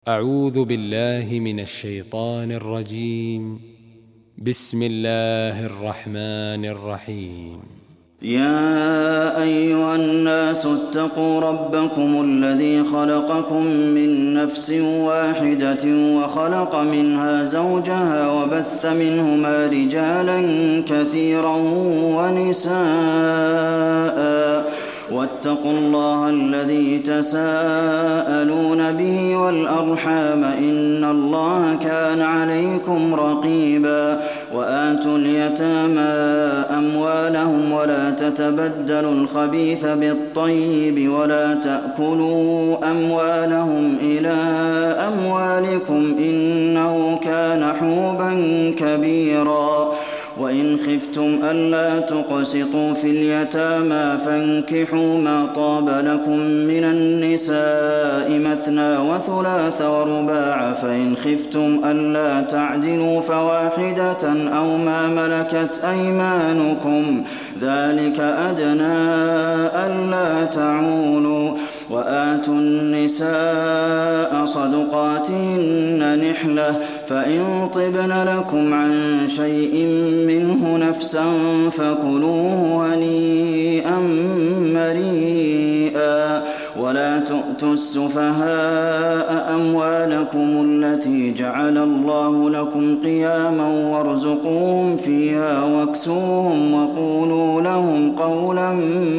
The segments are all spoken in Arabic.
أعوذ بالله من الشيطان الرجيم. بسم الله الرحمن الرحيم. يا أيها الناس اتقوا ربكم الذي خلقكم من نفس واحدة وخلق منها زوجها وبث منهما رجالا كثيرا ونساء واتقوا الله الذي تساءلون به والأرحام إن الله كان عليكم رقيبا وآتوا اليتامى أموالهم ولا تتبدلوا الخبيث بالطيب ولا تأكلوا أموالهم إلى أموالكم إنه كان حوبا كبيرا وإن خفتم ألا تقسطوا في اليتامى فانكحوا ما طاب لكم من النساء مثنى وثلاث ورباع فإن خفتم ألا تعدلوا فواحدة أو ما ملكت أيمانكم ذلك أدنى ألا تعولوا وآتوا النساء صدقاتهن نحلة فإن طبن لكم عن شيء منه نفسا فكلوه هنيئا مريئا ولا تؤتوا السفهاء أموالكم التي جعل الله لكم قياما وارزقوهم فيها واكسوهم وقولوا لهم قولا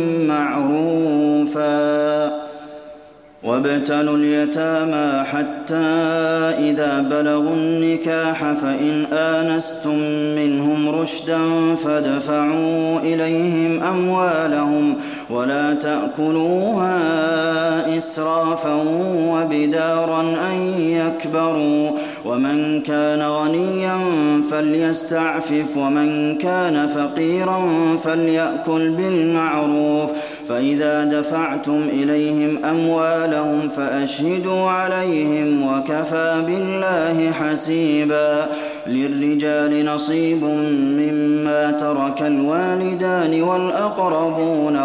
معروفا وابتلوا اليتامى حتى إذا بلغوا النكاح فإن آنستم منهم رشدا فادفعوا إليهم أموالهم ولا تأكلوها إسرافا وبدارا أن يكبروا ومن كان غنيا فليستعفف ومن كان فقيرا فليأكل بالمعروف فإذا دفعتم إليهم أموالهم فأشهدوا عليهم وكفى بالله حسيبا للرجال نصيب مما ترك الوالدان والأقربون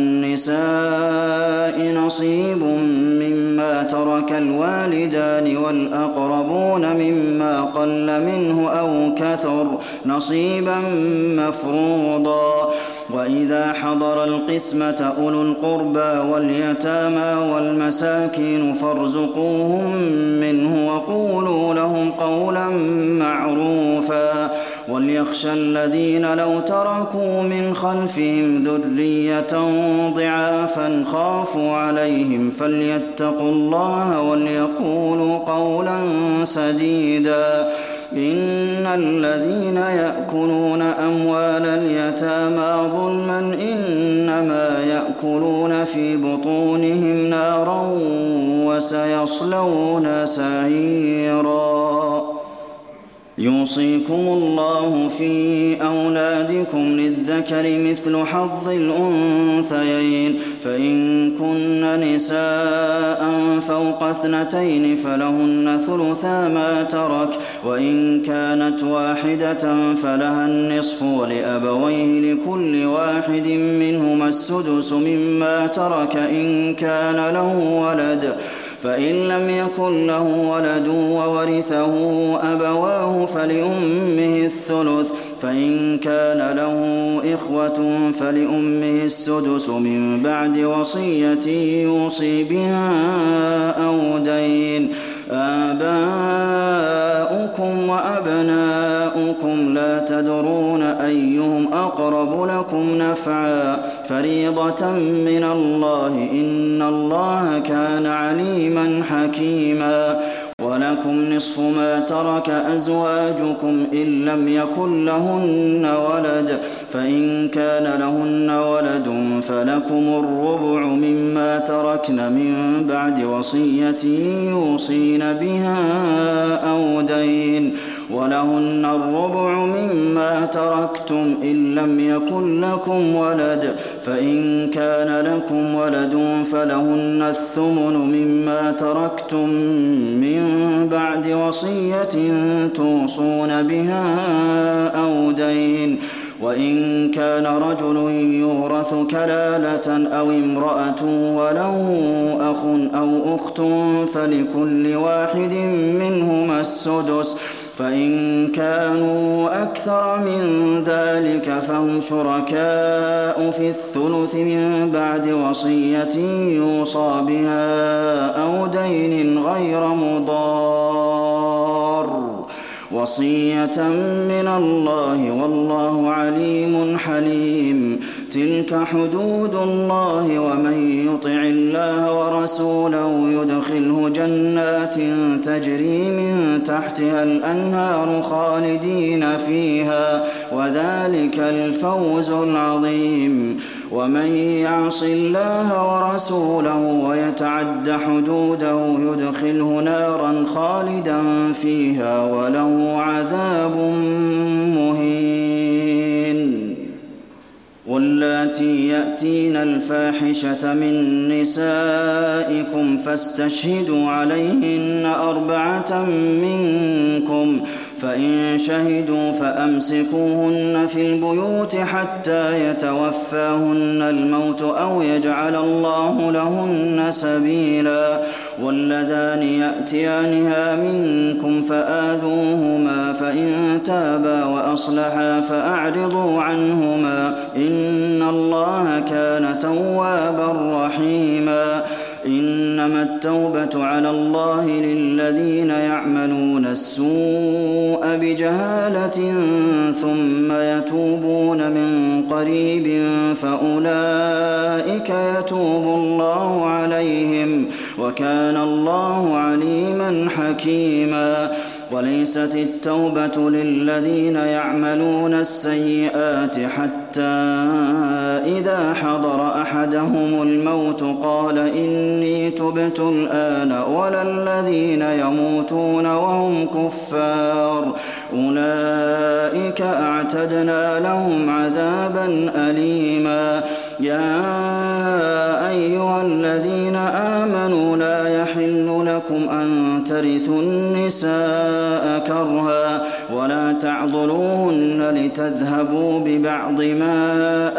وللنساء نصيب مما ترك الوالدان والأقربون مما قل منه أو كثر نصيبا مفروضا وإذا حضر القسمة أولو القربى واليتامى والمساكين فارزقوهم منه وقولوا لهم قولا معروفا وليخشى الذين لو تركوا من خلفهم ذرية ضعافا خافوا عليهم فليتقوا الله وليقولوا قولا سديدا إن الذين يأكلون أموال اليتامى ظلما إنما يأكلون في بطونهم نارا وسيصلون سعيرا يوصيكم الله في أولادكم للذكر مثل حظ الأنثيين فإن كن نساء فوق 2 فلهن ثلثا ما ترك وإن كانت واحدة فلها النصف ولأبويه لكل واحد منهما السدس مما ترك إن كان له ولد فإن لم يكن له ولد وورثه أبواه فلأمه الثلث فإن كان له إخوة فلأمه السدس من بعد وصية يوصي بها أو دين آباؤكم وأبناؤكم لا تدرون أيهم أقرب لكم نفعا فريضة من الله إن الله كان عليما حكيما ولكم نصف ما ترك أزواجكم إن لم يكن لهن ولد فإن كان لهن ولد فلكم الربع مما تركن من بعد وصية يوصين بها أو دين ولهن الربع مما تركتم إن لم يكن لكم ولد فإن كان لكم ولد فلهن الثمن مما تركتم من بعد وصية توصون بها أو دين وإن كان رجل يورث كلالة أو امرأة وله أخ أو أخت فلكل واحد منهما السدس، فإن كانوا أكثر من ذلك فهم شركاء في الثلث من بعد وصية يوصى بها أو دين غير مضار، وصية من الله والله عليم حليم. تلك حدود الله، ومن يطع الله ورسوله يدخله جنات تجري من تحتها الأنهار خالدين فيها، وذلك الفوز العظيم. ومن يعص الله ورسوله ويتعد حدوده يدخله نارا خالدا فيها وله عذاب مهين. واللاتي يأتين الفاحشة من نسائكم فاستشهدوا عليهن 4 منكم، فإن شهدوا فأمسكوهن في البيوت حتى يتوفاهن الموت أو يجعل الله لهن سبيلا. واللذان يأتيانها منكم فآذوهما، فإن تابا وأصلحا فأعرضوا عنهما، إن الله كان توابا رحيما. إنما التوبة على الله للذين يعملون السوء بجهالة ثم يتوبون من قريب فأولئك يتوب الله عليهم، وكان الله عليما حكيما. وليست التوبة للذين يعملون السيئات حتى إذا حضر أحدهم الموت قال إني تبت الآن، ولا الذين يموتون وهم كفار، أولئك أعتدنا لهم عذابا أليما. يا أيها الذين آمنوا لا يحل لكم أن ترثوا النساء كرها ولا تعضلوهن لتذهبوا ببعض ما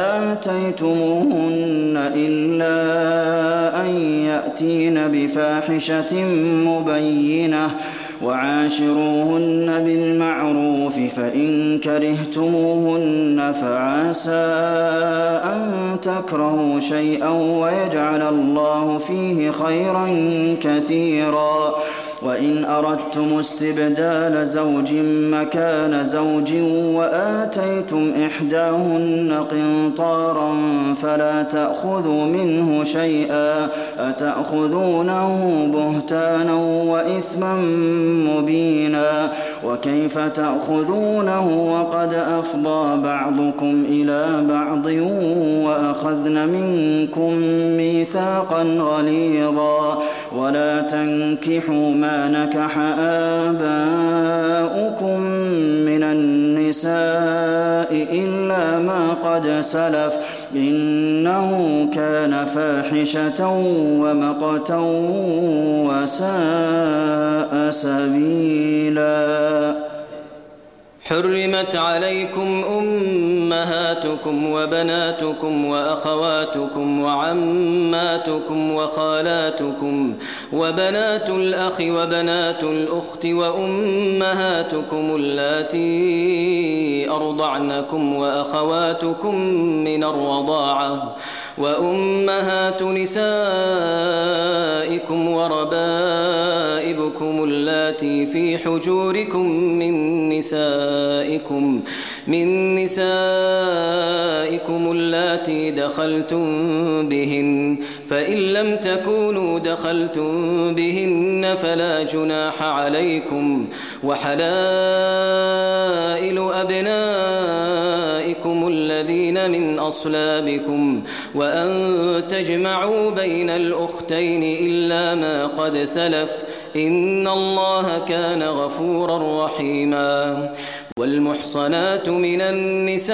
آتيتموهن إلا أن يأتين بفاحشة مبينة، وعاشروهن بالمعروف، فإن كرهتموهن فعسى أن تكرهوا شيئا ويجعل الله فيه خيرا كثيرا. وإن أردتم استبدال زوج مكان زوج وآتيتم إحداهن قنطارا فلا تأخذوا منه شيئا، أتأخذونه بهتانا وإثما مبينا، وكيف تأخذونه وقد أفضى بعضكم إلى بعض وأخذن منكم ميثاقا غليظا. ولا تنكحوا ما نكح آباؤكم من النساء إلا ما قد سلف، إنه كان فاحشة ومقتا وساء سبيلا. حرمت عليكم أمهاتكم وبناتكم وأخواتكم وعماتكم وخالاتكم وبنات الأخ وبنات الأخت وأمهاتكم اللاتي أرضعنكم وأخواتكم من الرضاعة وأمهات نسائكم وربائبكم اللاتي في حجوركم من نسائكم اللاتي دخلتم بهن، فإن لم تكونوا دخلتم بهن فلا جناح عليكم، وحلائل أبنائكم الذين من أصلابكم، وأن تجمعوا بين الأختين إلا ما قد سلف، إن الله كان غفورا رحيما. والمحصنات من النساء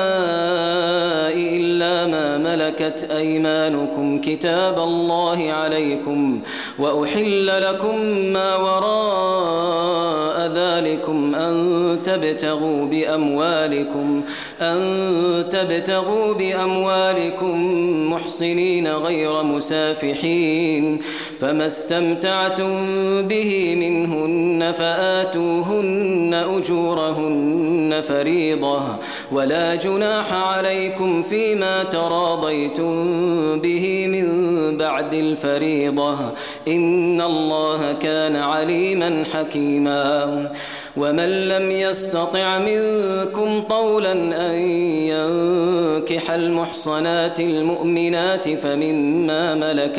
إلا ما ملكت أيمانكم كتاب الله عليكم، وأحل لكم ما وراء ذلكم أن تبتغوا بأموالكم محصنين غير مسافحين، فما استمتعتم به منهن فآتوهن أجورهن فريضة، ولا جناح عليكم فيما تراضيتم به من بعد الفريضة، إن الله كان عليما حكيما. ومن لم يستطع منكم طولا أن ينكح المحصنات المؤمنات فمما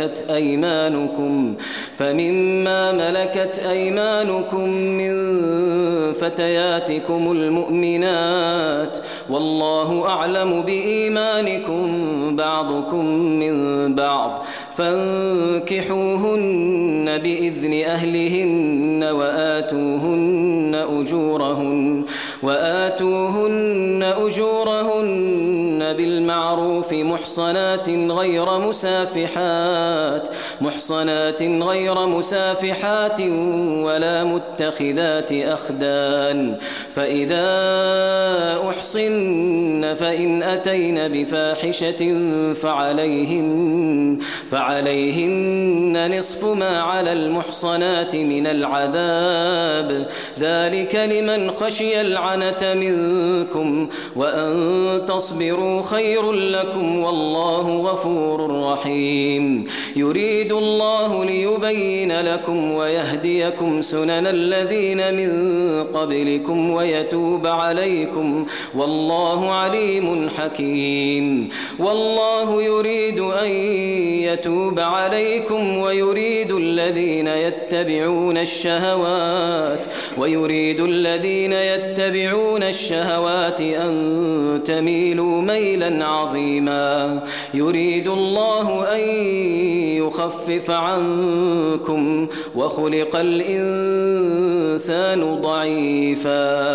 ملكت أيمانكم من فتياتكم المؤمنات، والله أعلم بإيمانكم بعضكم من بعض، فانكحوهن بإذن أهلهن وآتوهن أجورهن بالمعروف محصنات غير مسافحات ولا متخذات أخدان، فإذا أحصن فإن أتين بفاحشة فعليهن نصف ما على المحصنات من العذاب، ذلك لمن خشي العنة منكم، وأن تصبروا خير لكم، والله غفور رحيم. يريد الله ليبين لكم ويهديكم سنن الذين من قبلكم ويتوب عليكم، والله عليم حكيم. والله يريد أن يتوب عليكم ويريد الذين يتبعون الشهوات أن تميلوا ميلا عظيما. يريد الله أن يخفف عنكم، وخلق الإنسان ضعيفا.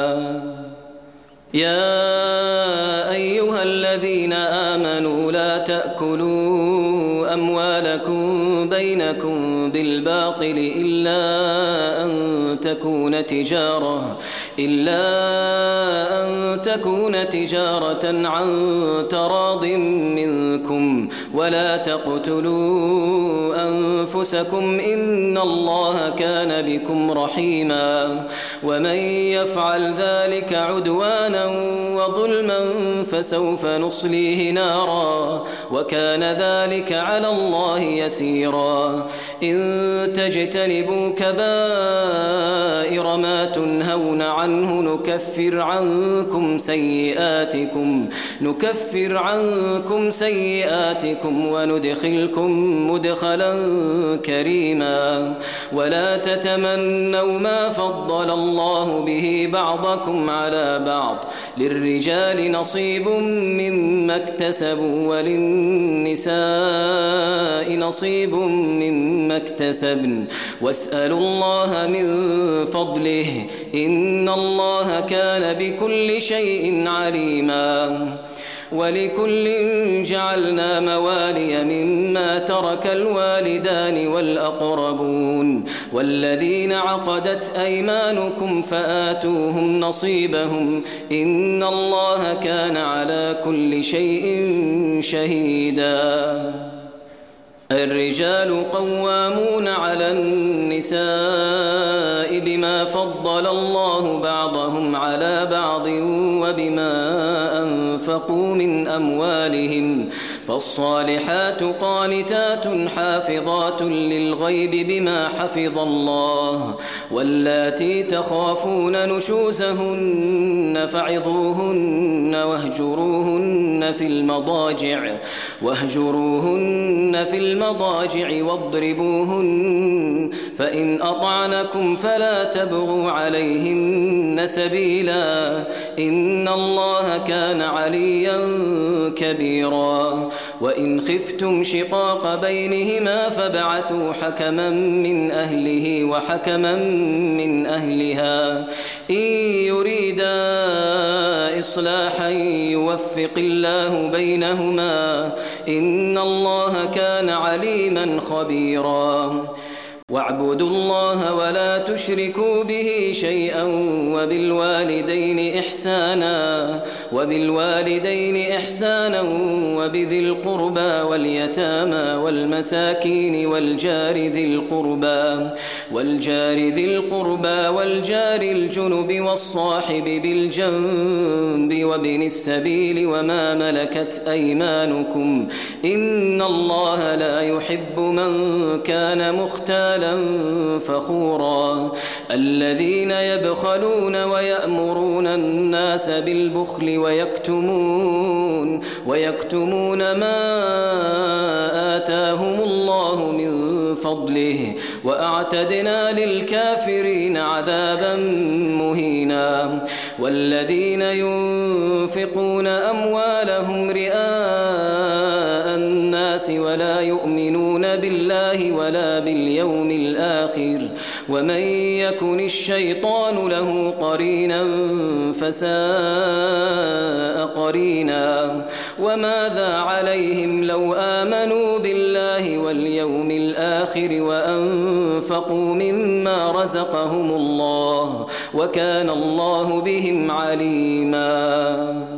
يا أيها الذين آمنوا لا تأكلوا أموالكم بينكم بالباطل إلا أن تكون تجارة عن تراض منكم، ولا تقتلوا أنفسكم إن الله كان بكم رحيما. ومن يفعل ذلك عدوانا وظلما فسوف نصليه نارا، وكان ذلك على الله يسيرا. إن تجتنبوا كبائر ما تنهون عنه نكفر عنكم سيئاتكم وندخلكم مدخلا كريما. ولا تتمنوا ما فضل الله به بعضكم على بعض، للرجال نصيب مما اكتسبوا وللنساء نصيب مما اكتسبن، واسألوا الله من فضله إن الله كان بكل شيء عليما. ولكل جعلنا موالي مما ترك الوالدان والأقربون والذين عقدت أيمانكم فآتوهم نصيبهم إن الله كان على كل شيء شهيدا. الرجال قوامون على النساء بما فضل الله بعضهم على بعض وبما أنفقوا من أموالهم، فالصالحات قانتات حافظات للغيب بما حفظ الله. واللاتي تخافون نشوزهن فعظوهن واهجروهن في المضاجع واضربوهن، فإن أطعنكم فلا تبغوا عليهن سبيلا إن الله كان عليا كبيرا. وإن خفتم شقاق بينهما فابعثوا حكما من أهله وحكما من أهلها إن يريدا إصلاحا يوفق الله بينهما إن الله كان عليما خبيرا. واعبدوا الله ولا تشركوا به شيئا وبالوالدين إحسانا وبذي القربى واليتامى والمساكين والجار ذي القربى والجار الجنب والصاحب بالجنب وابن السبيل وما ملكت أيمانكم إن الله لا يحب من كان مختالا فخورا الذين يبخلون ويأمرون الناس بالبخل ويكتمون ما آتاهم الله من فضله وأعتدنا للكافرين عذابا مهينا والذين ينفقون أموالهم رئاء الناس ولا يؤمنون بالله ولا باليوم الآخر ومن يكن الشيطان له قرينا فساء قرينا وماذا عليهم لو آمنوا بالله واليوم الآخر وأنفقوا مما رزقهم الله وكان الله بهم عليما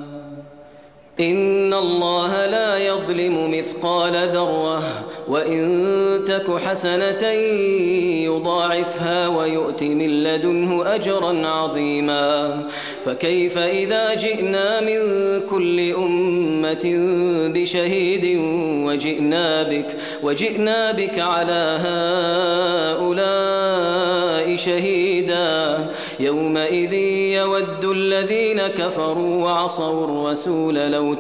إن الله لا يظلم مثقال ذرة وإن تك حسنة يضاعفها ويؤت من لدنه أجرا عظيما فكيف إذا جئنا من كل أمة بشهيد وجئنا بك على هؤلاء شهيدا يومئذ يود الذين كفروا وعصوا الرسول لو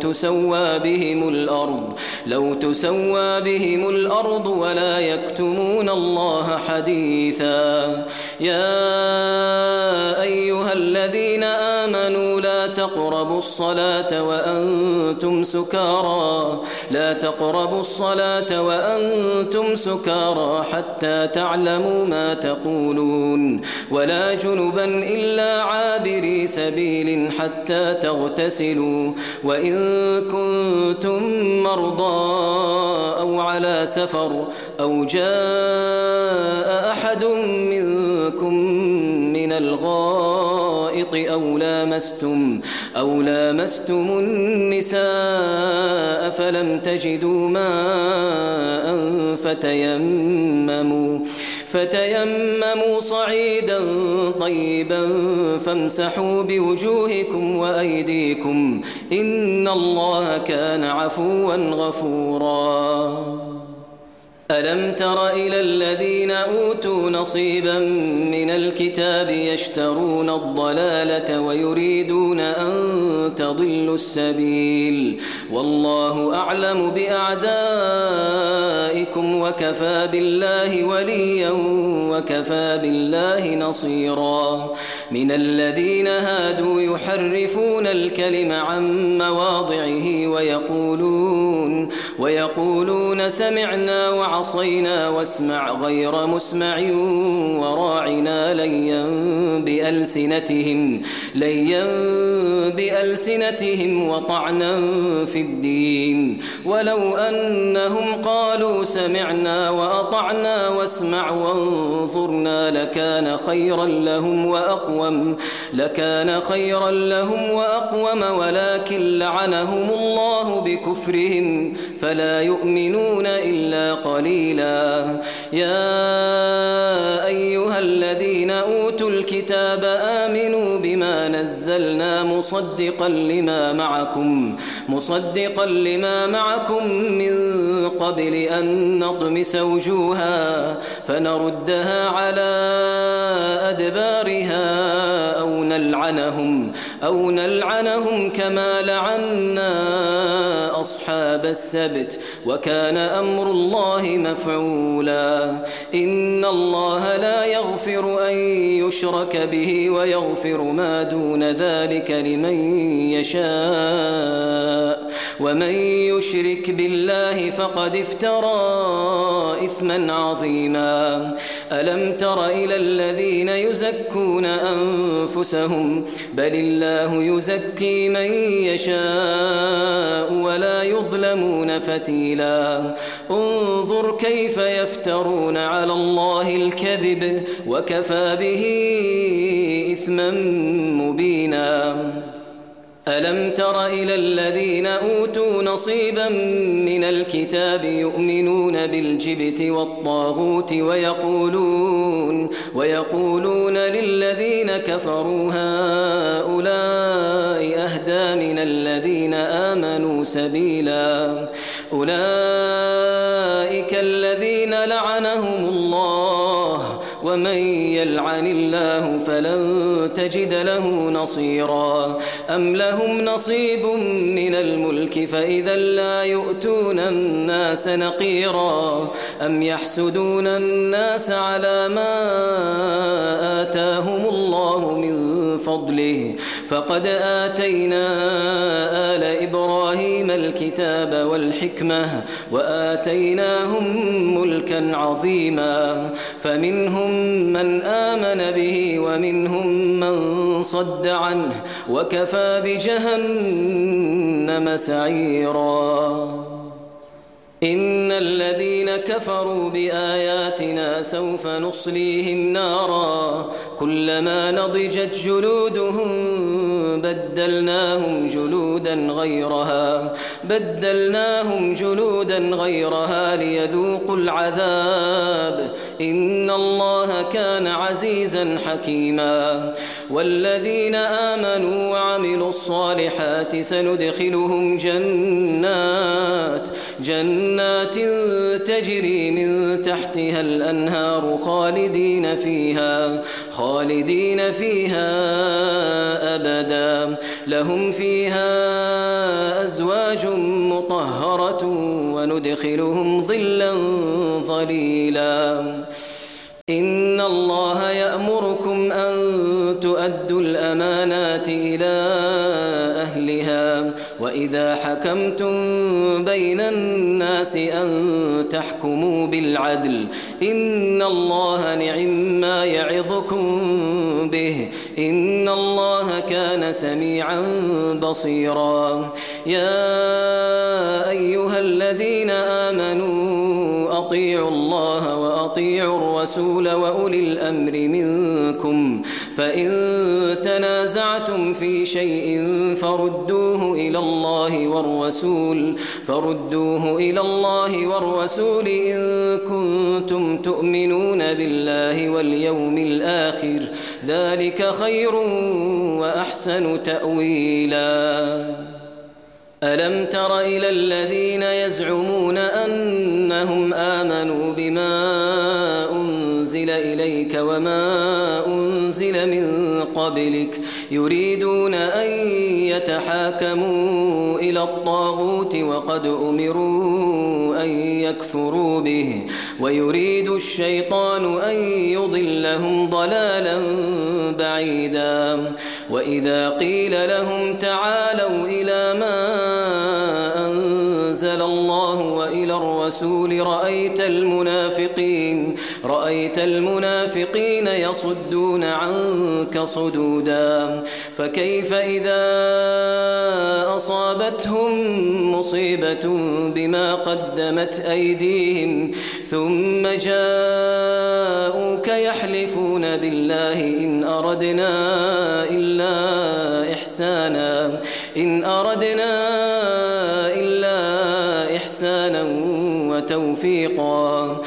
تسوى بهم الأرض ولا يكتمون الله حديثا يا أيها الذين آمنوا لا تقربوا الصلاة وأنتم سكارى حتى تعلموا ما تقولون ولا جنبا إلا عابري سبيل حتى تغتسلوا وإن كنتم مرضى أو على سفر أو جاء أحد منكم من الغائط أو لامستم النساء فلم تجدوا ماء فتيمموا صعيدا طيبا فامسحوا بوجوهكم وأيديكم إن الله كان عفوا غفورا ألم تر إلى الذين أوتوا نصيبا من الكتاب يشترون الضلالة ويريدون أن تضلوا السبيل والله أعلم بأعدائكم وكفى بالله وليا وكفى بالله نصيرا من الذين هادوا يحرفون الكلم عن مواضعه ويقولون سمعنا وعصينا واسمع غير مسمع وراعنا ليا بألسنتهم وطعنا في الدين ولو أنهم قالوا سمعنا وأطعنا واسمع وانظرنا لكان خيرا لهم وأقوم ولكن لعنهم الله بكفرهم فلا يؤمنون إلا قليلا يا أيها الذين أوتوا الكتاب آمنوا بما نزلنا مصدقا لما معكم من قبل أن نطمس وجوها فنردها على أدبارها أو نلعنهم كما لعنا أصحاب السبت وكان أمر الله مفعولا إن الله لا يغفر أن يشرك به ويغفر ما دون ذلك لمن يشاء ومن يشرك بالله فقد افترى إثما عظيما ألم تر إلى الذين يزكون أنفسهم أنفسهم بل الله يزكي من يشاء ولا يظلمون فتيلا انظر كيف يفترون على الله الكذب وكفى به إثما مبينا ألم تر إلى الذين أوتوا نصيبا من الكتاب يؤمنون بالجبت والطاغوت ويقولون للذين كفروا هؤلاء أهدى من الذين آمنوا سبيلا أولئك الذين لعنهم الله ومن يلعن الله فلن تجد له نصيرا أم لهم نصيب من الملك فإذا لا يؤتون الناس نقيرا أم يحسدون الناس على ما آتاهم الله من فضله فقد آتينا آل إبراهيم الكتاب والحكمة وآتيناهم ملكا عظيما فمنهم من آمن به ومنهم من صد عنه وكفى بجهنم سعيرا إن الذين كفروا بآياتنا سوف نصليهم نارا كلما نضجت جلودهم بدلناهم جلودا غيرها ليذوقوا العذاب إن الله كان عزيزا حكيما والذين آمنوا وعملوا الصالحات سندخلهم جنات تجري من تحتها الأنهار خالدين فيها أبدا لهم فيها أزواج مطهرة وندخلهم ظلا ظليلا إن الله يأمركم أن تؤدوا الأمانات إلى أهلها وإذا حكمتم بين الناس أن تحكموا بالعدل إن الله نعما يعظكم به إن الله كان سميعا بصيرا يا أيها الذين آمنوا أطيعوا الله وأطيعوا الرسول وأولي الأمر منكم فإن تنازعتم في شيء فردوه إلى الله والرسول إن كنتم تؤمنون بالله واليوم الآخر ذلك خير وأحسن تأويلا ألم تر إلى الذين يزعمون أنهم آمنوا بما أنزل إليك وما أنزل من قبلك يريدون أن يتحاكموا إلى الطاغوت وقد أمروا أن يكفروا به ويريد الشيطان أن يضلهم ضلالا بعيدا وإذا قيل لهم تعالوا إلى ما أنزل الله وإلى الرسول رأيت المنافقين يصدون عنك صدودا فكيف إذا أصابتهم مصيبة بما قدمت أيديهم ثم جاءوك يحلفون بالله إن أردنا إلا إحسانا وتوفيقا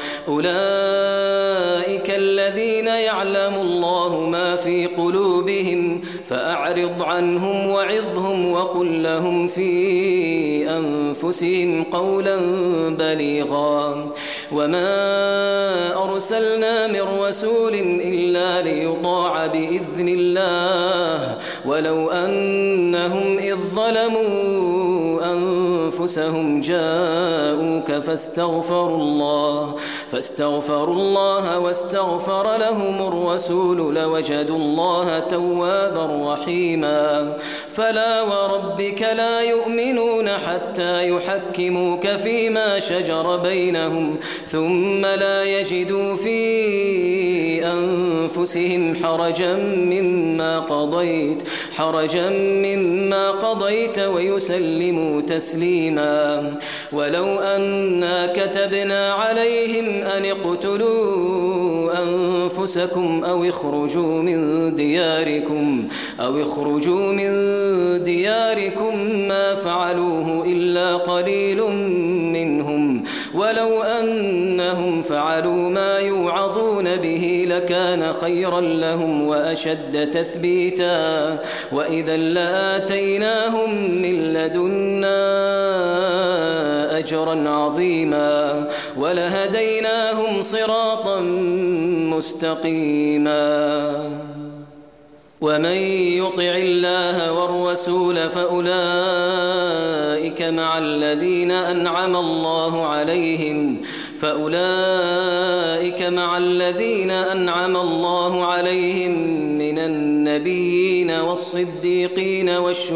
أولئك الذين يعلم الله ما في قلوبهم فأعرض عنهم وعظهم وقل لهم في أنفسهم قولا بليغا وما أرسلنا من رسول إلا ليطاع بإذن الله ولو أنهم إذ ظلموا أنفسهم جاءوك فاستغفروا الله واستغفر لهم الرسول لوجدوا الله توابا رحيما فلا وربك لا يؤمنون حتى يحكموك فيما شجر بينهم ثم لا يجدوا في أنفسهم حرجا مما قضيت ويسلموا تسليما. ولو أنا كتبنا عليهم أن اقتلوا أنفسكم أو اخرجوا من دياركم ما فعلوه إلا قليل منهم، ولو أنهم فعلوا ما يوعظون به لكان خيرا لهم وأشد تثبيتا، وإذا لآتيناهم من لدنا أجرا عظيما ولهديناهم صراطا مستقيما. ومن يطع الله والرسول فأولئك مع الذين أنعم الله عليهم من النبيين والصديقين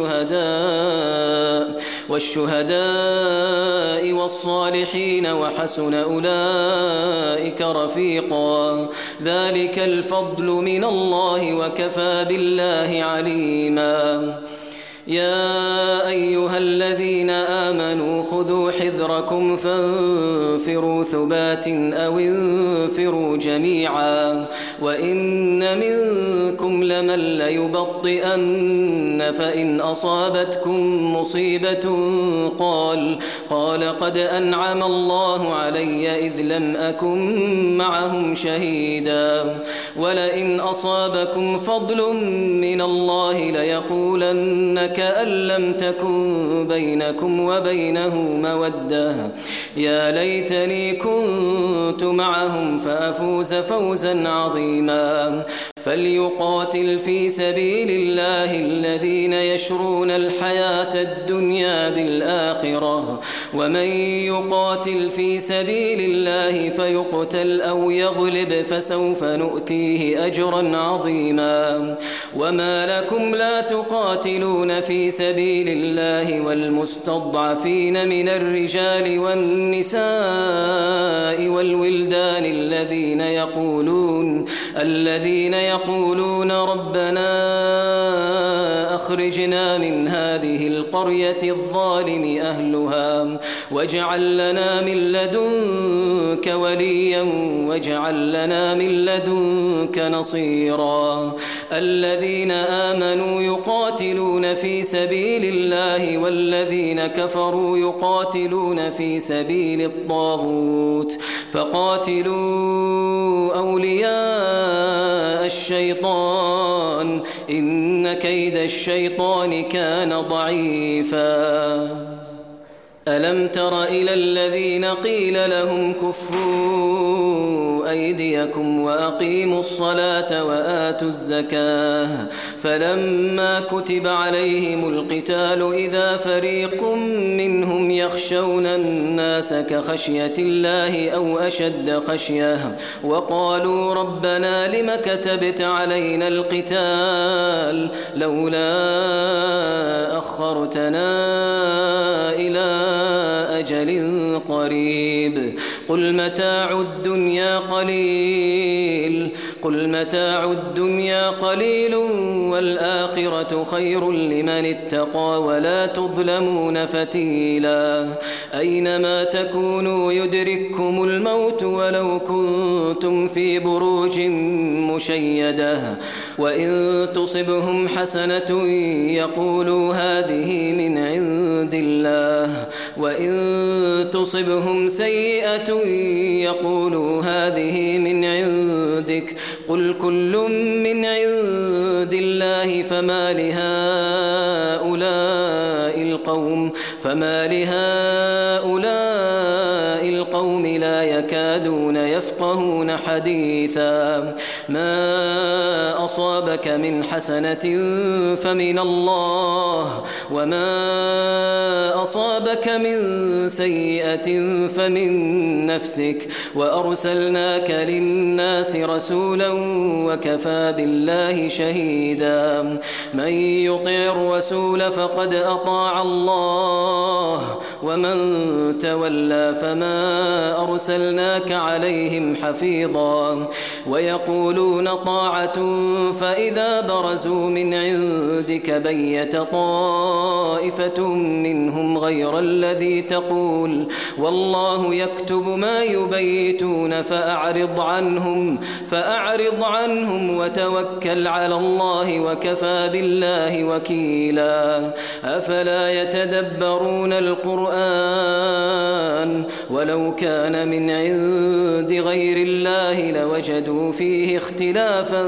والشهداء والصالحين وحسن أولئك رفيقا. ذلك الفضل من الله وكفى بالله عليما. يا أيها الذين آمنوا خذوا حذركم فانفروا ثبات أو انفروا جميعا، وإن منكم لمن ليبطئن فإن أصابتكم مصيبة قال قد أنعم الله علي إذ لم أكن معهم شهيدا، ولئن أصابكم فضل من الله ليقولن كأن لم تكن بينكم وبينه مودة يا ليتني كنت معهم فأفوز فوزا عظيما. فليقاتل في سبيل الله الذين يشرون الحياة الدنيا بالآخرة، ومن يقاتل في سبيل الله فيقتل أو يغلب فسوف نؤتيه أجرا عظيما. وما لكم لا تقاتلون في سبيل الله والمستضعفين من الرجال والنساء والولدان الذين يقولون ربنا أخرجنا من هذه القرية الظالم أهلها واجعل لنا من لدنك وليا واجعل لنا من لدنك نصيرا. الذين آمنوا يقاتلون في سبيل الله والذين كفروا يقاتلون في سبيل الطاغوت فقاتلوا أولياء الشيطان إن كيد الشيطان كان ضعيفا. ألم تر إلى الذين قيل لهم كفوا أيديكم وأقيموا الصلاة وآتوا الزكاة فلما كتب عليهم القتال إذا فريق منهم يخشون الناس كخشية الله أو أشد خشية وقالوا ربنا لم كتبت علينا القتال لولا أخرتنا إلى أجل قريب قل متاع الدنيا قليل والآخرة خير لمن اتقى ولا تظلمون فتيلا. أينما تكونوا يدرككم الموت ولو كنتم في بروج مشيدة وإن تصبهم حسنة يقولوا هذه من عند الله وإن تصبهم سيئة يقولوا هذه من عندك قل كل من عند الله فما لهؤلاء القوم لا يكادون يفقهون حديثا. ما أصابك من حسنة فمن الله وما أصابك من سيئة فمن نفسك وأرسلناك للناس رسولا وكفى بالله شهيدا من يطع الرسول فقد أطاع الله ومن تولى فما أرسلناك عليهم حفيظا ويقولون طاعة فإذا برزوا من عندك بيت طائفة منهم غير الذي تقول والله يكتب ما يبيتون فأعرض عنهم وتوكل على الله وكفى بالله وكيلا أفلا يتدبرون القرآن ولو كان من عند غير الله لوجدوا فيه اختلافا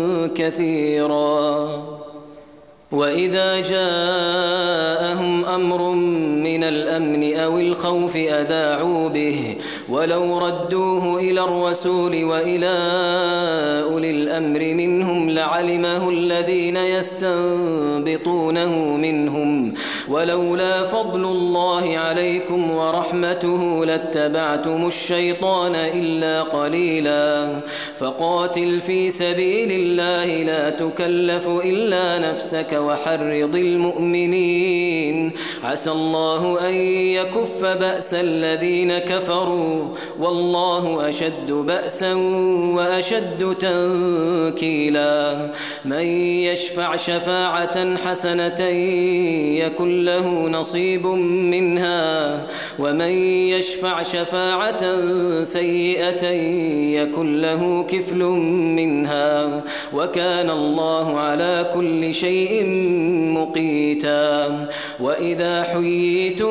كثيرا وإذا جاءهم أمر من الأمن أو الخوف أذاعوا به ولو ردوه إلى الرسول وإلى أولي الأمر منهم لعلمه الذين يستنبطونه منهم ولولا فضل الله عليكم ورحمته لاتبعتم الشيطان إلا قليلا فقاتل في سبيل الله لا تكلف إلا نفسك وحرض المؤمنين عسى الله أن يكف بأس الذين كفروا والله أشد بأسا وأشد تنكيلا من يشفع شفاعة حسنة يكن له نصيب منها ومن يشفع شفاعة سيئة يكن له كفل منها وكان الله على كل شيء مقيتا وإذا حييتم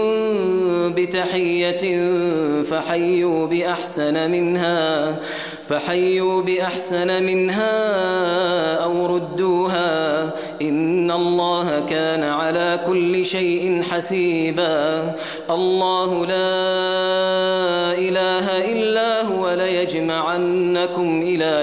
بتحية فحيوا بأحسن منها أو ردوها إن الله كان على كل شيء حسيبا الله لا إله إلا هو ليجمعنكم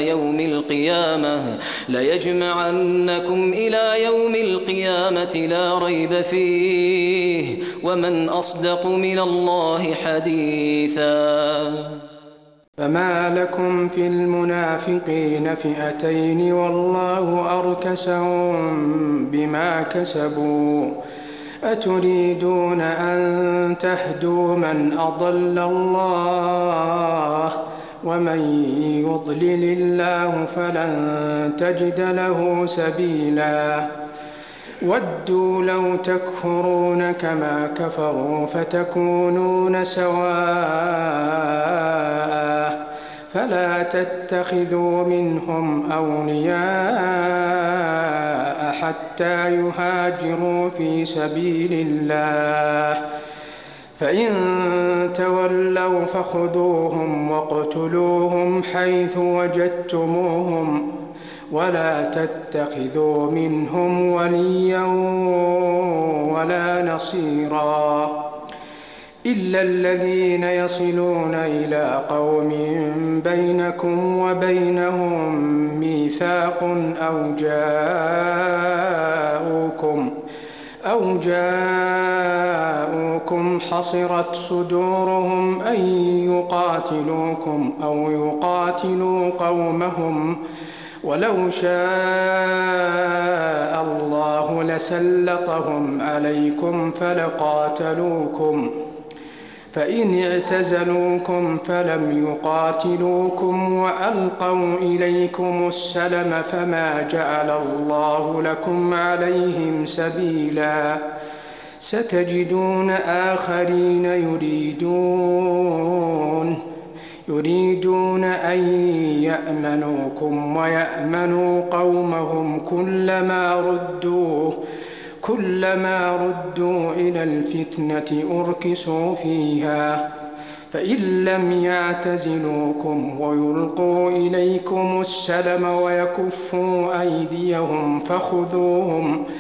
إلى يوم القيامة لا ريب فيه ومن أصدق من الله حديثا فما لكم في المنافقين فئتين والله أركسهم بما كسبوا أتريدون أن تهدوا من أضل الله ومن يضلل الله فلن تجد له سبيلا ودوا لو تكفرون كما كفروا فتكونون سواء فلا تتخذوا منهم أولياء حتى يهاجروا في سبيل الله فإن تولوا فخذوهم واقتلوهم حيث وجدتموهم ولا تتخذوا منهم وليا ولا نصيرا إلا الذين يصلون إلى قوم بينكم وبينهم ميثاق أو جاءوكم حصرت صدورهم أن يقاتلوكم أو يقاتلوا قومهم ولو شاء الله لسلطهم عليكم فلقاتلوكم فإن اعتزلوكم فلم يقاتلوكم وألقوا إليكم السلم فما جعل الله لكم عليهم سبيلا ستجدون آخرين يريدون أن يأمنوكم ويأمنوا قومهم كلما ردوا إلى الفتنة أركسوا فيها فإن لم يعتزلوكم ويلقوا إليكم السلم ويكفوا أيديهم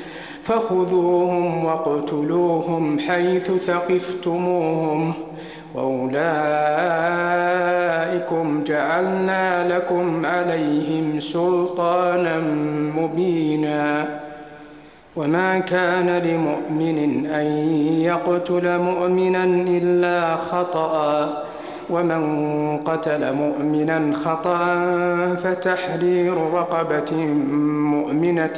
فخذوهم واقتلوهم حيث ثقفتموهم وأولئكم جعلنا لكم عليهم سلطانا مبينا. وما كان لمؤمن أن يقتل مؤمنا إلا خطأ، ومن قتل مؤمنا خطأ فتحرير رقبة مؤمنة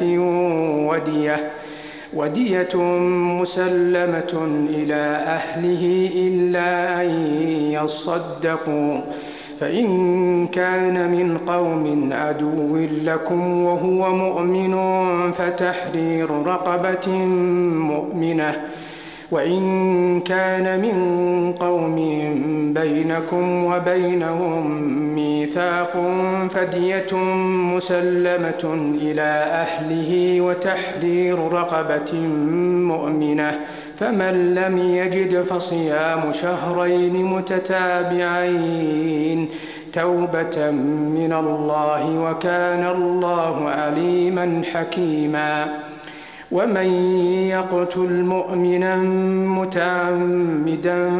ودية مسلمة إلى أهله إلا أن يصدقوا، فإن كان من قوم عدو لكم وهو مؤمن فتحرير رقبة مؤمنة، وإن كان من قوم بينكم وبينهم ميثاق فدية مسلمة إلى أهله وتحرير رقبة مؤمنة، فمن لم يجد فصيام شهرين متتابعين توبة من الله، وكان الله عليما حكيما. ومن يقتل مؤمنا متعمدا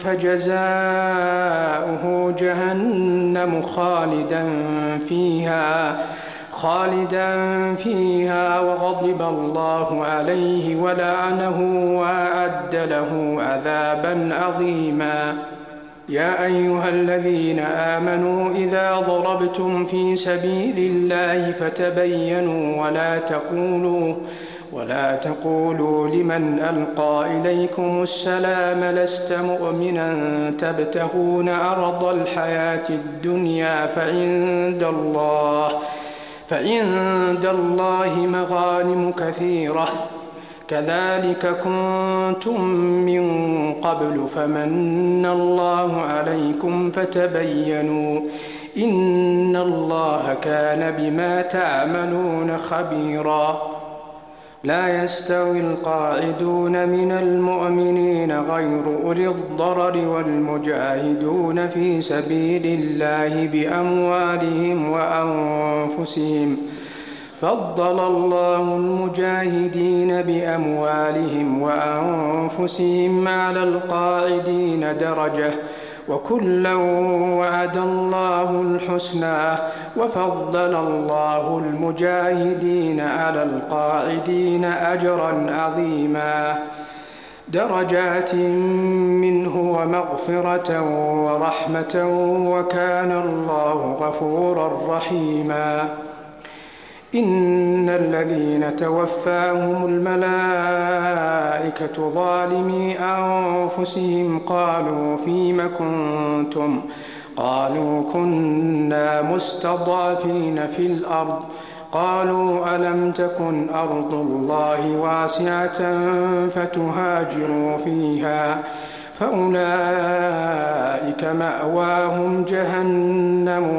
فجزاؤه جهنم خالدا فيها وغضب الله عليه ولعنه وأعد له عذابا عظيما. يا أيها الذين آمنوا إذا ضربتم في سبيل الله فتبينوا ولا تقولوا لمن ألقى إليكم السلام لست مؤمنا تبتغون عرض الحياة الدنيا فعند الله مغانم كثيرة كذلك كنتم من قبل فمن الله عليكم فتبينوا إن الله كان بما تعملون خبيرا. لا يستوي القاعدون من المؤمنين غير أولي الضرر والمجاهدون في سبيل الله بأموالهم وأنفسهم، فضل الله المجاهدين بأموالهم وأنفسهم على القاعدين درجة، وكلا وعد الله الحسنى، وفضل الله المجاهدين على القاعدين أجرا عظيما، درجات منه ومغفرة ورحمة، وكان الله غفورا رحيما. إن الذين توفاهم الملائكة ظالمي أنفسهم قالوا فيم كنتم؟ قالوا كنا مستضعفين في الأرض. قالوا ألم تكن أرض الله واسعة فتهاجروا فيها، فأولئك مأواهم جهنم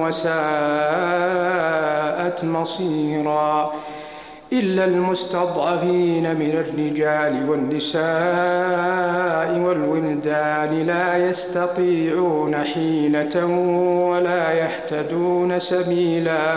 وساءت مصيرا. إلا المستضعفين من الرجال والنساء والولدان لا يستطيعون حيلة ولا يهتدون سبيلا،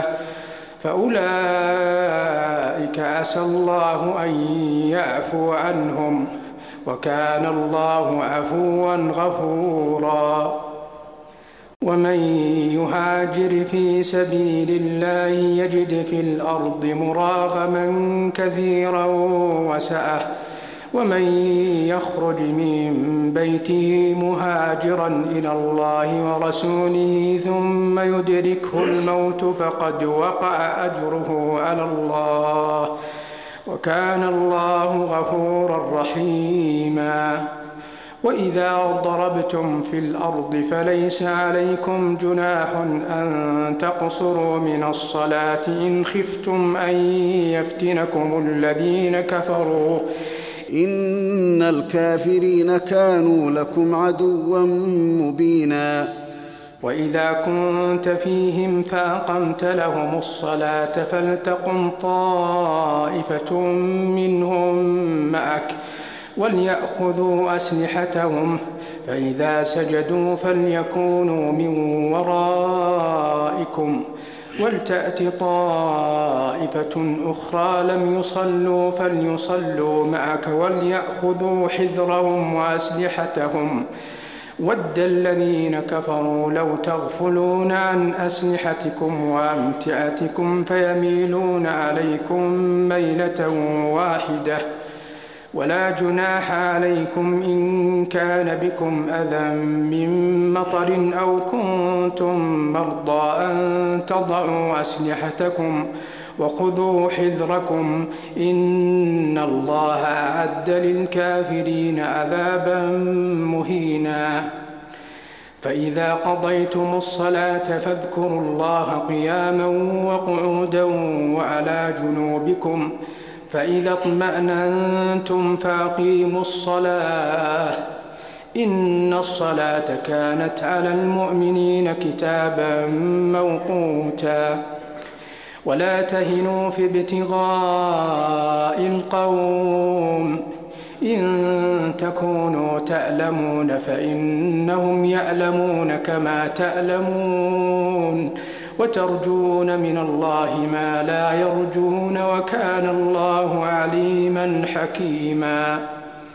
فأولئك عسى الله أن يعفو عنهم، وكان الله عفوا غفورا. ومن يهاجر في سبيل الله يجد في الأرض مراغما كثيرا وسعة، ومن يخرج من بيته مهاجرا إلى الله ورسوله ثم يدركه الموت فقد وقع أجره على الله، وكان الله غفورا رحيما. وإذا ضربتم في الأرض فليس عليكم جناح أن تقصروا من الصلاة إن خفتم أن يفتنكم الذين كفروا، إن الكافرين كانوا لكم عدوا مبينا. وإذا كنت فيهم فأقمت لهم الصلاة فلتقم طائفة منهم معك وليأخذوا أسلحتهم، فإذا سجدوا فليكونوا من ورائكم ولتأت طائفة أخرى لم يصلوا فليصلوا معك وليأخذوا حذرهم وأسلحتهم، ود الذين كفروا لو تغفلون عن أسلحتكم وأمتعتكم فيميلون عليكم ميلة واحدة. ولا جناح عليكم إن كان بكم أذى من مطر أو كنتم مرضى أن تضعوا أسلحتكم وخذوا حذركم إن الله أعد للكافرين عذابا مهينا. فإذا قضيتم الصلاة فاذكروا الله قياما وقعودا وعلى جنوبكم فإذا اطمأننتم فأقيموا الصلاة إن الصلاة كانت على المؤمنين كتابا موقوتا. ولا تهنوا في ابتغاء القوم إن تكونوا تألمون فإنهم يألمون كما تألمون وترجون من الله ما لا يرجون وكان الله عليما حكيما.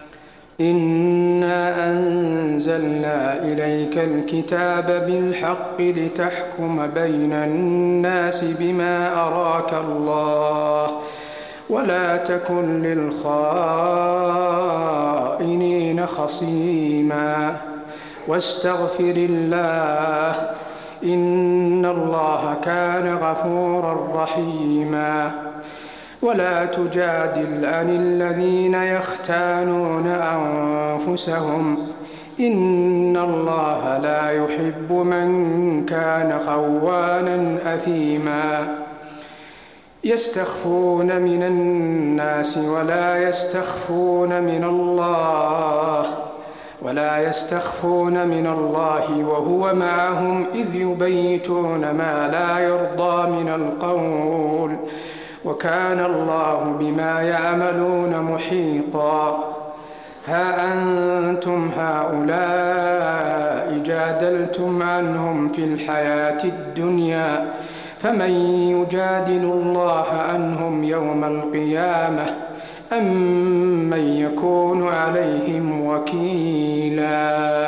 إنا أنزلنا إليك الكتاب بالحق لتحكم بين الناس بما أراك الله ولا تكن للخائنين خصيما واستغفر الله إن الله كان غفورا رحيما. ولا تجادل عن الذين يختانون أنفسهم إن الله لا يحب من كان خوانا أثيما. يستخفون من الناس ولا يستخفون من الله وهو معهم إذ يبيتون ما لا يرضى من القول وكان الله بما يعملون محيطا. ها أنتم هؤلاء جادلتم عنهم في الحياة الدنيا فمن يجادل الله عنهم يوم القيامة أم من يكون عليهم وكيلا.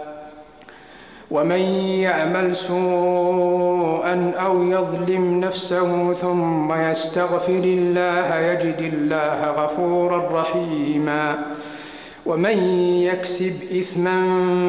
ومن يعمل سوءا أو يظلم نفسه ثم يستغفر الله يجد الله غفورا رحيما. ومن يكسب إثما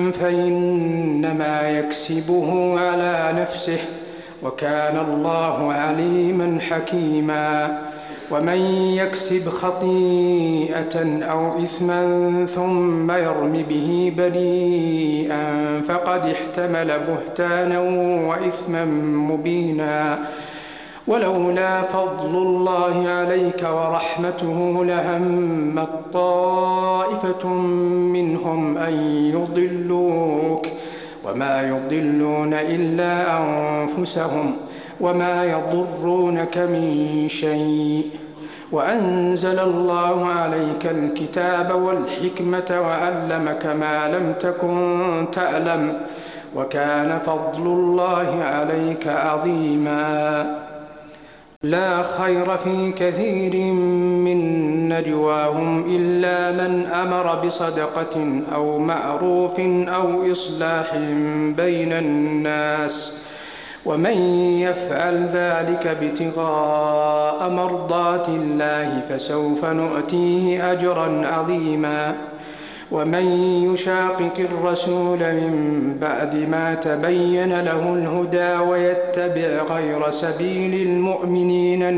فإنما يكسبه على نفسه وكان الله عليما حكيما. ومن يكسب خطيئة أو إثما ثم يرم به بريئا فقد احتمل بهتانا وإثما مبينا. ولولا فضل الله عليك ورحمته لهمت طائفة منهم أن يضلوك وما يضلون إلا أنفسهم وما يضرونك من شيء. وأنزل الله عليك الكتاب والحكمة وعلمك ما لم تكن تعلم وكان فضل الله عليك عظيما. لا خير في كثير من نجواهم إلا من أمر بصدقة أو معروف أو إصلاح بين الناس ومن يفعل ذلك ابتغاء مرضات الله فسوف نؤتيه أجرا عظيما. ومن يشاقق الرسول من بعد ما تبين له الهدى ويتبع غير سبيل المؤمنين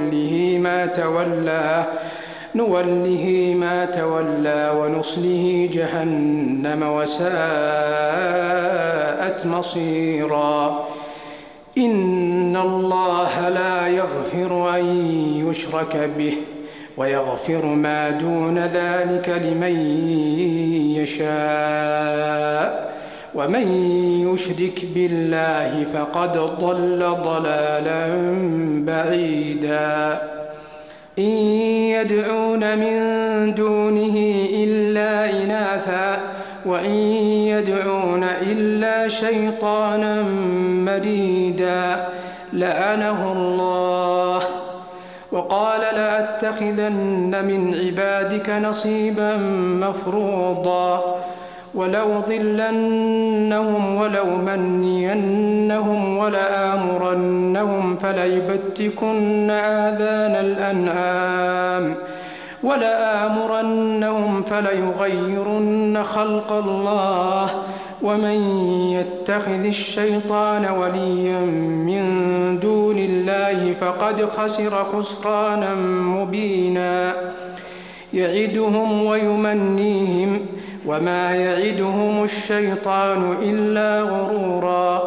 نوله ما تولى ونصله جهنم وساءت مصيرا. إن الله لا يغفر أن يشرك به ويغفر ما دون ذلك لمن يشاء ومن يشرك بالله فقد ضل ضلالا بعيدا. إن يدعون من دونه إلا إناثا وإن يدعون إلا شيطانا مريدا لعنه الله وقال لأتخذن من عبادك نصيبا مفروضا ولأضلنهم ولأمنينهم ولآمرنهم فليبتكن آذان الأنعام ولآمرنهم فليغيرن خلق الله ومن يتخذ الشيطان وليا من دون الله فقد خسر خسرانا مبينا يعدهم ويمنيهم وما يعدهم الشيطان إلا غرورا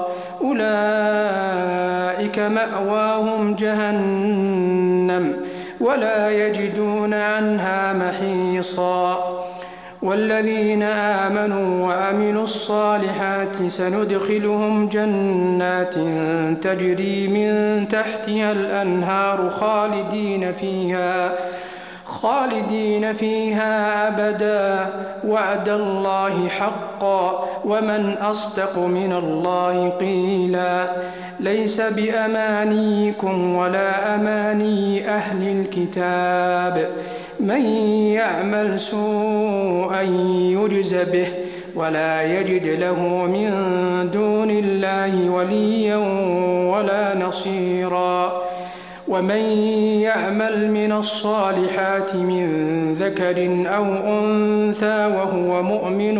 أولئك مأواهم جهنم ولا يجدون عنها محيصا والذين آمنوا وعملوا الصالحات سندخلهم جنات تجري من تحتها الأنهار خالدين فيها أبدا وعد الله حقا ومن أصدق من الله قيلا ليس بأمانيكم ولا أماني أهل الكتاب من يعمل سوءا يجز به ولا يجد له من دون الله وليا ولا نصيرا ومن يعمل من الصالحات من ذكر أو أنثى وهو مؤمن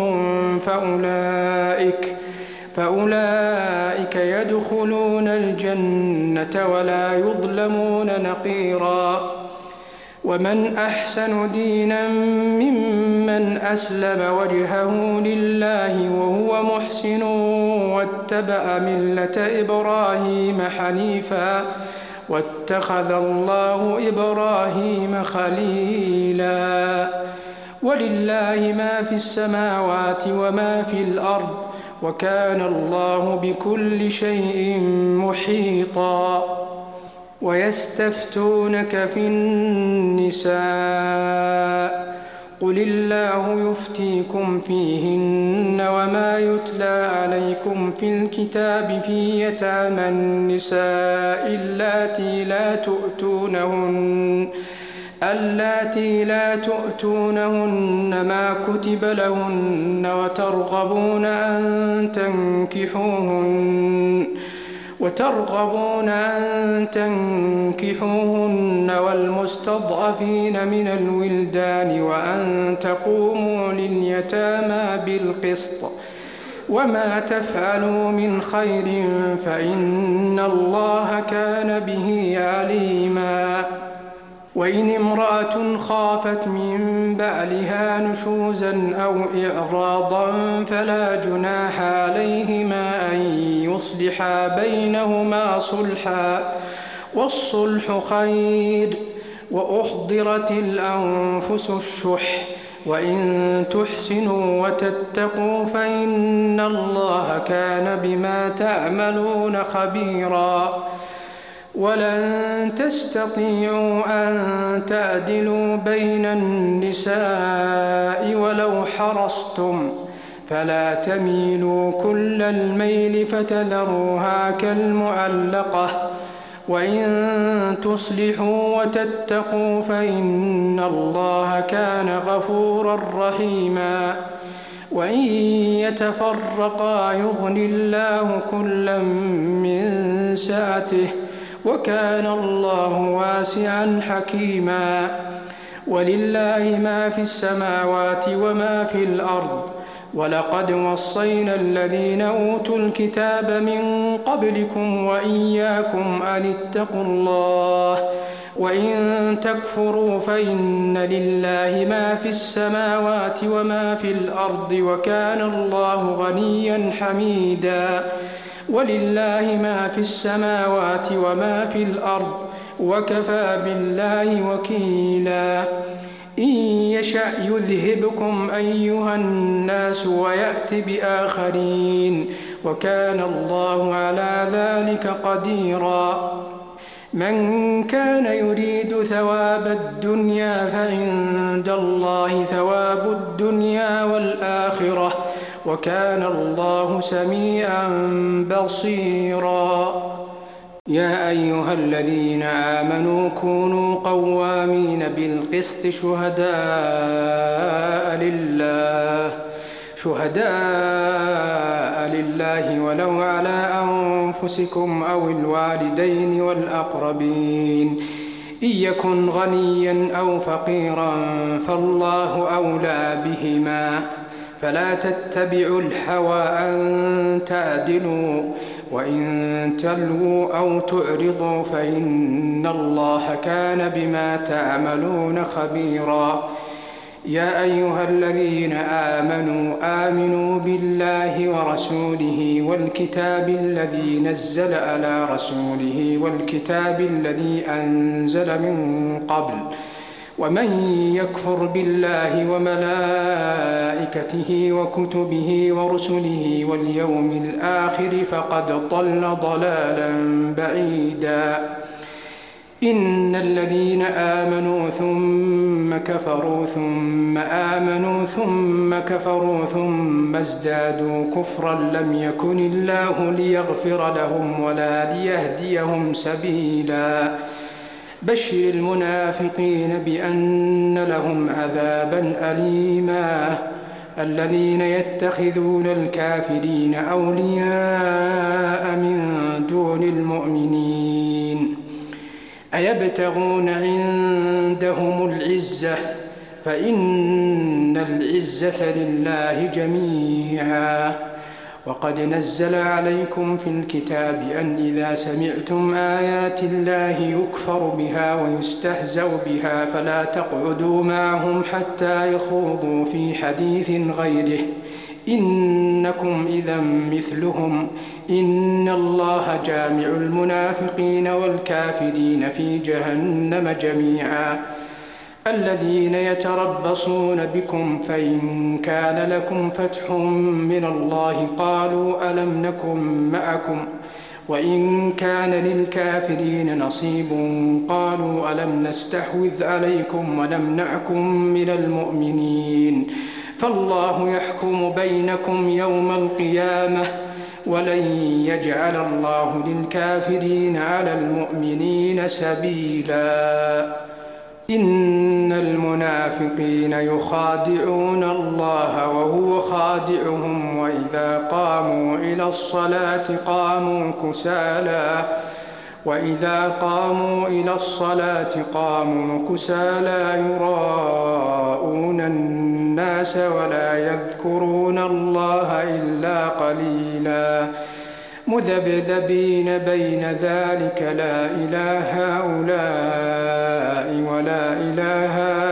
فأولئك يدخلون الجنة ولا يظلمون نقيرا ومن أحسن دينا ممن أسلم وجهه لله وهو محسن واتبع ملة إبراهيم حنيفا واتخذ الله إبراهيم خليلا ولله ما في السماوات وما في الأرض وكان الله بكل شيء محيطا ويستفتونك في النساء قل الله يفتيكم فيهن وما يتلى عليكم في الكتاب في يتامى النساء اللاتي لا تؤتونهن ما كتب لهن وترغبون أن تنكحوهن والمستضعفين من الولدان وأن تقوموا لليتامى بالقسط وما تفعلوا من خير فإن الله كان به عليما وإن امرأة خافت من بعلها نشوزا أو إعراضا فلا جناح عليهما أن يصلحا بينهما صلحا والصلح خير وأحضرت الأنفس الشح وإن تحسنوا وتتقوا فإن الله كان بما تعملون خبيرا ولن تستطيعوا أن تعدلوا بين النساء ولو حرصتم فلا تميلوا كل الميل فتذروها كالمعلقة وإن تصلحوا وتتقوا فإن الله كان غفورا رحيما وإن يتفرقا يغني الله كلا من سعته وكان الله واسعا حكيما ولله ما في السماوات وما في الأرض ولقد وصينا الذين أوتوا الكتاب من قبلكم وإياكم أن اتقوا الله وإن تكفروا فإن لله ما في السماوات وما في الأرض وكان الله غنيا حميدا ولله ما في السماوات وما في الأرض وكفى بالله وكيلا إن يشأ يذهبكم أيها الناس ويأت بآخرين وكان الله على ذلك قديرا من كان يريد ثواب الدنيا فعند الله ثواب الدنيا والآخرة وكان الله سميعا بصيرا يا أيها الذين آمنوا كونوا قوامين بالقسط شهداء شهداء لله ولو على أنفسكم أو الوالدين والأقربين إن يكن غنيا أو فقيرا فالله أولى بهما فلا تتبعوا الهوى أن تعدلوا وإن تلووا أو تعرضوا فإن الله كان بما تعملون خبيرا يا أيها الذين آمنوا بالله ورسوله والكتاب الذي نزل على رسوله والكتاب الذي أنزل من قبل ومن يكفر بالله وملائكته وكتبه ورسله واليوم الآخر فقد ضل ضلالا بعيدا إن الذين آمنوا ثم كفروا ثم آمنوا ثم كفروا ثم ازدادوا كفرا لم يكن الله ليغفر لهم ولا ليهديهم سبيلا بشر المنافقين بأن لهم عذابا أليما الذين يتخذون الكافرين أولياء من دون المؤمنين أيبتغون عندهم العزة فإن العزة لله جميعا وقد نزل عليكم في الكتاب أن إذا سمعتم آيات الله يكفر بها ويستهزأ بها فلا تقعدوا معهم حتى يخوضوا في حديث غيره إنكم إذا مثلهم إن الله جامع المنافقين والكافرين في جهنم جميعا الذين يتربصون بكم فإن كان لكم فتح من الله قالوا ألم نكن معكم وإن كان للكافرين نصيب قالوا ألم نستحوذ عليكم ونمنعكم من المؤمنين فالله يحكم بينكم يوم القيامة ولن يجعل الله للكافرين على المؤمنين سبيلا إن المنافقين يخادعون الله وهو خادعهم وإذا قاموا إلى الصلاة قاموا كسالى يراءون الناس ولا يذكرون الله إلا قليلا مذبذبين بين ذلك لا إله هؤلاء ولا إله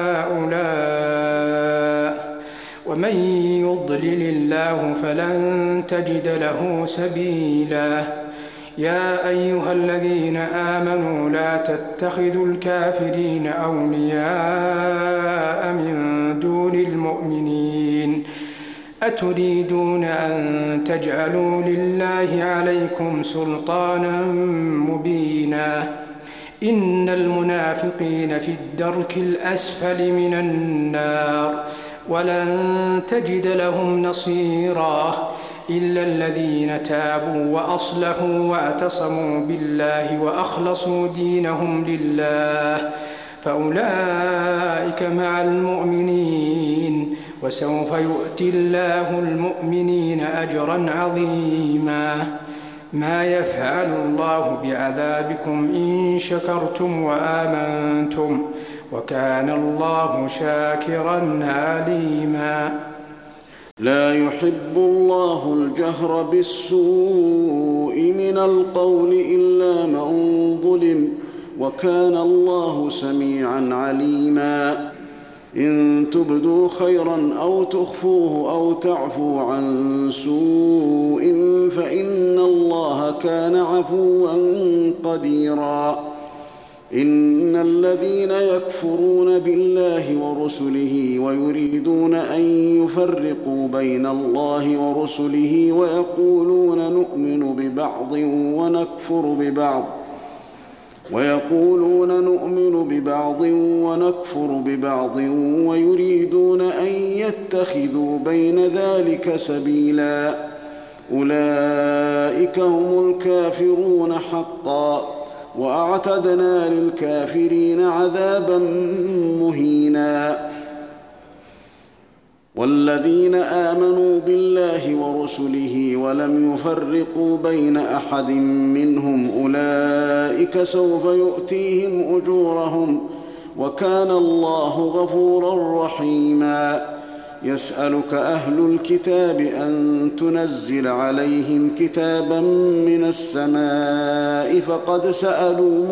هؤلاء ومن يضلل الله فلن تجد له سبيلا يا أيها الذين آمنوا لا تتخذوا الكافرين أولياء من دون المؤمنين أتريدون أن تجعلوا لله عليكم سلطانا مبينا إن المنافقين في الدرك الأسفل من النار ولن تجد لهم نصيرا إلا الذين تابوا وأصلحوا واعتصموا بالله وأخلصوا دينهم لله فأولئك مع المؤمنين وسوف يؤتي الله المؤمنين أجرا عظيما ما يفعل الله بعذابكم إن شكرتم وآمنتم وكان الله شاكرا عليما لا يحب الله الجهر بالسوء من القول إلا من ظلم وكان الله سميعا عليما إن تبدوا خيرا أو تخفوه أو تعفوا عن سوء فإن الله كان عفوا قديرا إن الذين يكفرون بالله ورسله ويريدون أن يفرقوا بين الله ورسله ويقولون نؤمن ببعض ونكفر ببعض ويريدون أن يتخذوا بين ذلك سبيلا أولئك هم الكافرون حقا وأعتدنا للكافرين عذابا مهينا والذين آمنوا بالله ورسله ولم يفرقوا بين أحد منهم أولئك سوف يؤتيهم أجورهم وكان الله غفورا رحيما. يسألك أهل الكتاب أن تنزل عليهم كتابا من السماء فقد سألوا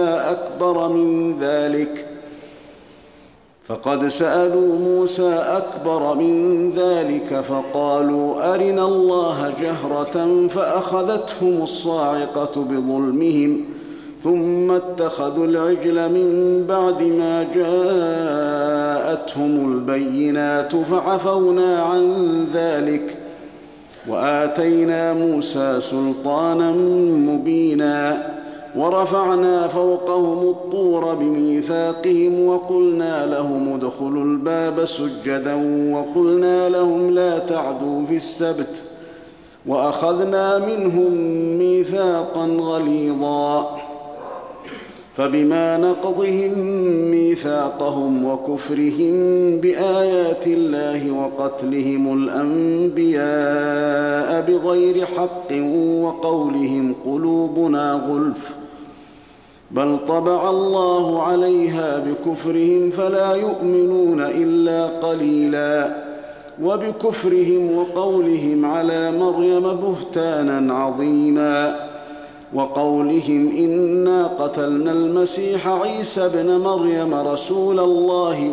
موسى أكبر من ذلك فقالوا أرنا الله جهرة فأخذتهم الصاعقة بظلمهم ثم اتخذوا العجل من بعد ما جاءتهم البينات فعفونا عن ذلك وآتينا موسى سلطانا مبينا ورفعنا فوقهم الطور بميثاقهم وقلنا لهم ادخلوا الباب سجدا وقلنا لهم لا تعدوا في السبت وأخذنا منهم ميثاقا غليظا فبما نقضهم ميثاقهم وكفرهم بآيات الله وقتلهم الأنبياء بغير حق وقولهم قلوبنا غلف بل طبع الله عليها بكفرهم فلا يؤمنون إلا قليلا وبكفرهم وقولهم على مريم بهتانا عظيما وقولهم إنا قتلنا المسيح عيسى ابن مريم رسول الله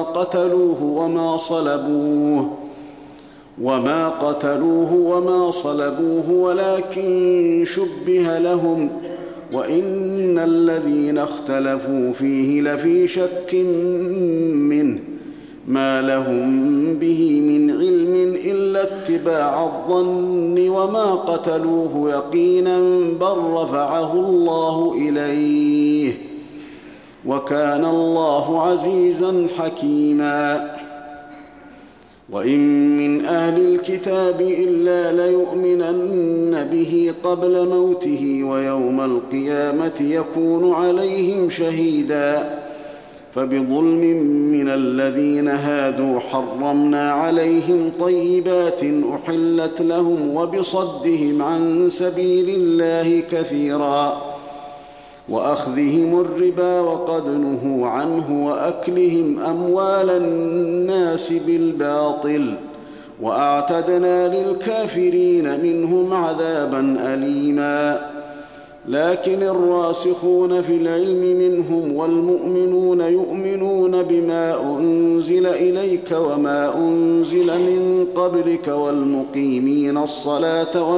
وما قتلوه وما صلبوه ولكن شبه لهم وإن الذين اختلفوا فيه لفي شك منه ما لهم به من علم إلا اتباع الظن وما قتلوه يقينا بل رفعه الله إليه وكان الله عزيزا حكيما. وإن من أهل الكتاب إلا ليؤمنن به قبل موته ويوم القيامة يكون عليهم شهيدا فبظلم من الذين هادوا حرمنا عليهم طيبات أحلت لهم وبصدهم عن سبيل الله كثيرا وأخذهم الربا وقد نهوا عنه وأكلهم أموال الناس بالباطل وأعتدنا للكافرين منهم عذابا أليما. لكن الراسخون في العلم منهم والمؤمنون يؤمنون بما أنزل إليك وما أنزل من قبلك والمقيمين الصلاة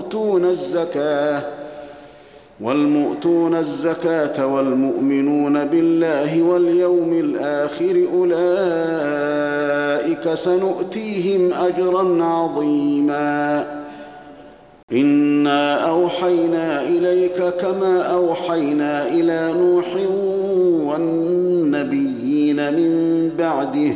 والمؤتون الزكاة والمؤمنون بالله واليوم الآخر أولئك سنؤتيهم أجرا عظيما. إنا أوحينا إليك كما أوحينا إلى نوح والنبيين من بعده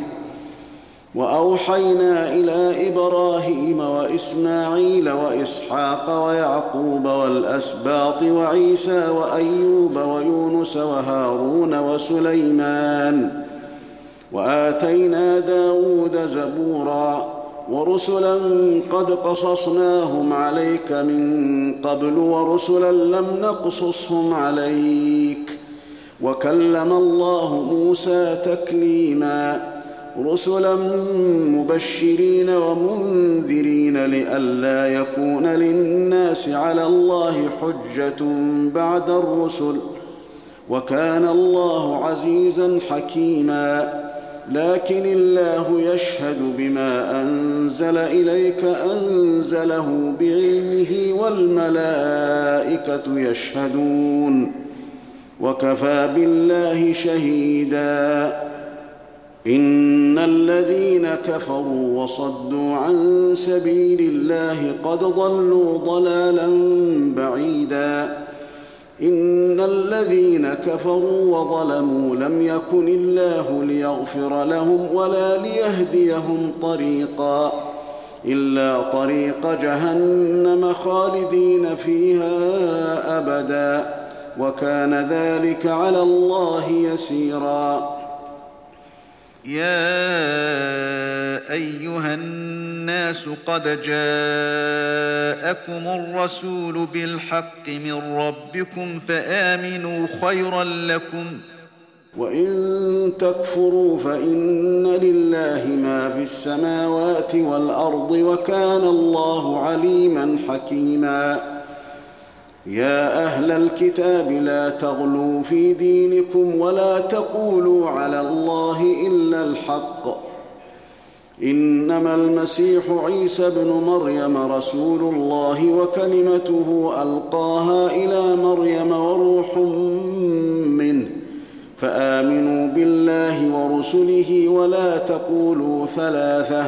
وأوحينا إلى إبراهيم وإسماعيل وإسحاق ويعقوب والأسباط وعيسى وأيوب ويونس وهارون وسليمان وآتينا داود زبورا ورسلا قد قصصناهم عليك من قبل ورسلا لم نقصصهم عليك وكلم الله موسى تكليما رسلا مبشرين ومنذرين لئلا يكون للناس على الله حجة بعد الرسل وكان الله عزيزا حكيما. لكن الله يشهد بما أنزل إليك أنزله بعلمه والملائكة يشهدون وكفى بالله شهيدا. إن الذين كفروا وصدوا عن سبيل الله قد ضلوا ضلالا بعيدا. إن الذين كفروا وظلموا لم يكن الله ليغفر لهم ولا ليهديهم طريقا إلا طريق جهنم خالدين فيها أبدا وكان ذلك على الله يسيرا. يا أيها الناس قد جاءكم الرسول بالحق من ربكم فآمنوا خيرا لكم وإن تكفروا فإن لله ما في السماوات والأرض وكان الله عليما حكيما يا أهل الكتاب لا تغلوا في دينكم ولا تقولوا على الله إلا الحق إنما المسيح عيسى بن مريم رسول الله وكلمته ألقاها إلى مريم وروح منه فآمنوا بالله ورسله ولا تقولوا ثلاثة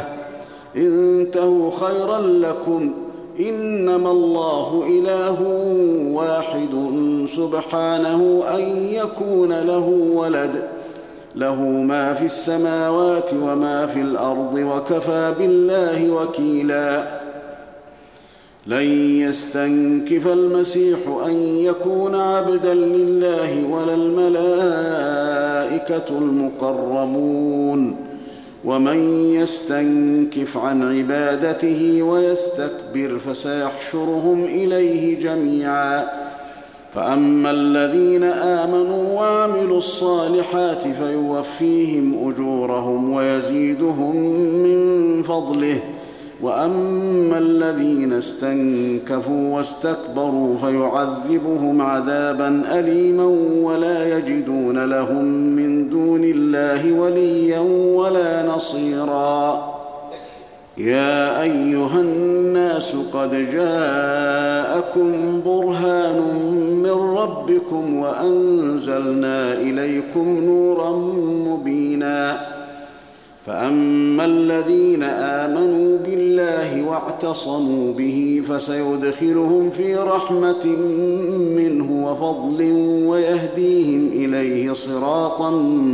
انتهوا خيرا لكم إنما الله إله واحد سبحانه أن يكون له ولد له ما في السماوات وما في الأرض وكفى بالله وكيلا لن يستنكف المسيح أن يكون عبدا لله ولا الملائكة المقربون ومن يستنكف عن عبادته ويستكبر فسيحشرهم إليه جميعا فأما الذين آمنوا وعملوا الصالحات فيوفيهم أجورهم ويزيدهم من فضله وأما الذين استنكفوا واستكبروا فيعذبهم عذابا أليما ولا يجدون لهم من دون الله وليا ولا نصيرا يا أيها الناس قد جاءكم برهان من ربكم وأنزلنا إليكم نورا مبينا فأما الذين آمنوا بالله واعتصموا به فسيدخلهم في رحمة منه وفضل ويهديهم إليه صراطا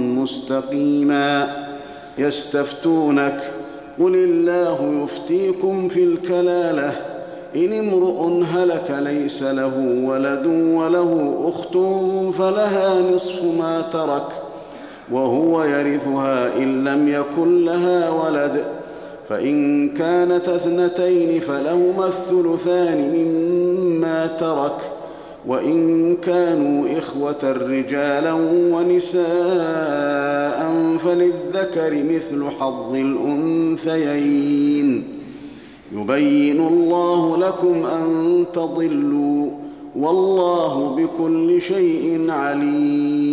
مستقيما يستفتونك قل الله يفتيكم في الكلالة إن امرؤ هلك ليس له ولد وله أخت فلها نصف ما ترك وهو يرثها إن لم يكن لها ولد فإن كانت اثنتين فلهما الثلثان مما ترك وإن كانوا إخوة رجالا ونساء فللذكر مثل حظ الأنثيين يبين الله لكم أن تضلوا والله بكل شيء عليم